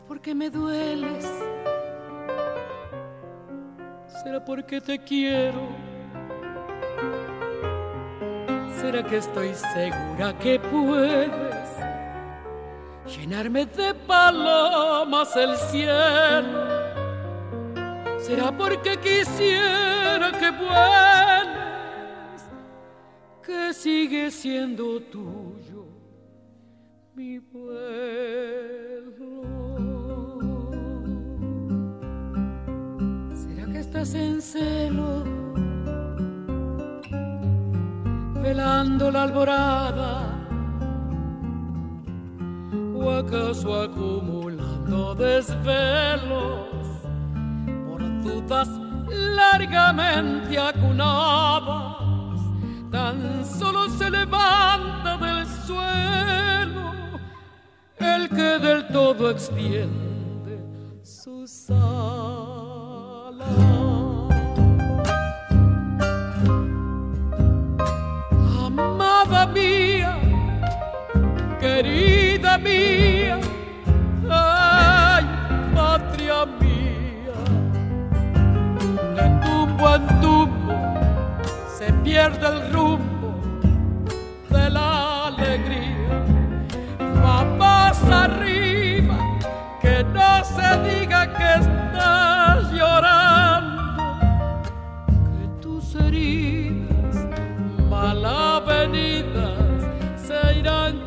porque me dueles? ¿Será porque te quiero? ¿Será que estoy segura que puedes llenarme de palomas el cielo? ¿Será porque quisiera que vueles, que sigue siendo tuyo mi vuelo? ¿Será que estás en celo, velando la alborada? ¿O acaso acumulando desvelos por dudas largamente acunadas? Tan solo se levanta del suelo el que del todo extiende sus alas. Amada mía, querida mía, ay, patria mía, de tumbo en tumbo se pierde el rumbo de la alegría. Vamos arriba, que no se diga que estás llorando, que tus heridas mal avenidas se irán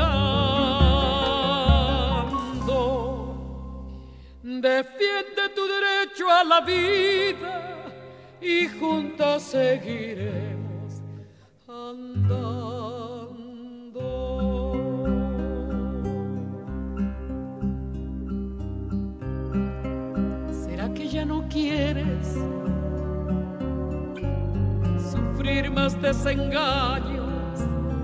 curando. Defiende tu derecho a la vida y juntas seguiremos andando. ¿Será que ya no quieres sufrir más desengaños,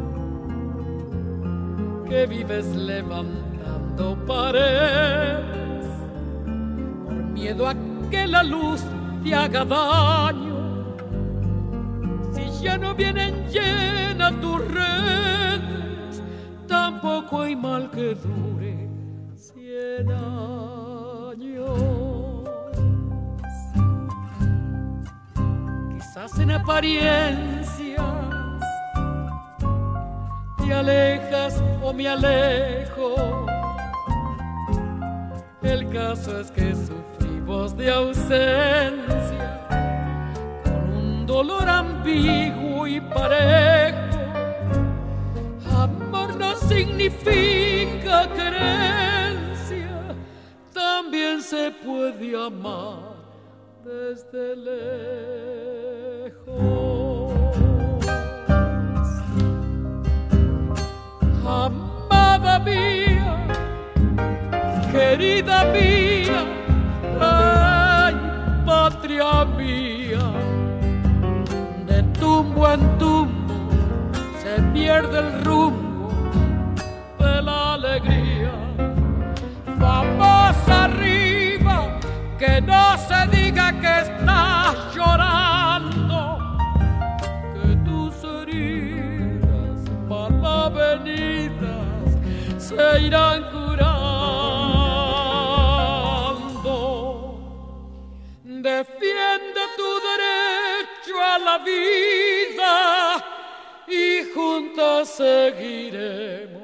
que vives levantando paredes por miedo a que la luz te haga daño? Si ya no vienen llenas tus redes, tampoco hay mal que dure 100 años. Quizás en apariencias te alejas o me alejo, el caso es que sufrimos de ausencia, con un dolor ambiguo y parejo. Amor no significa querencia, también se puede amar desde lejos. Amada mía, querida mía, ay, patria mía, de tumbo en tumbo se pierde el rumbo de la alegría. Vamos arriba, que no se diga que estás llorando, que tus heridas mal avenidas se irán curando. Defiende tu derecho a la vida y juntos seguiremos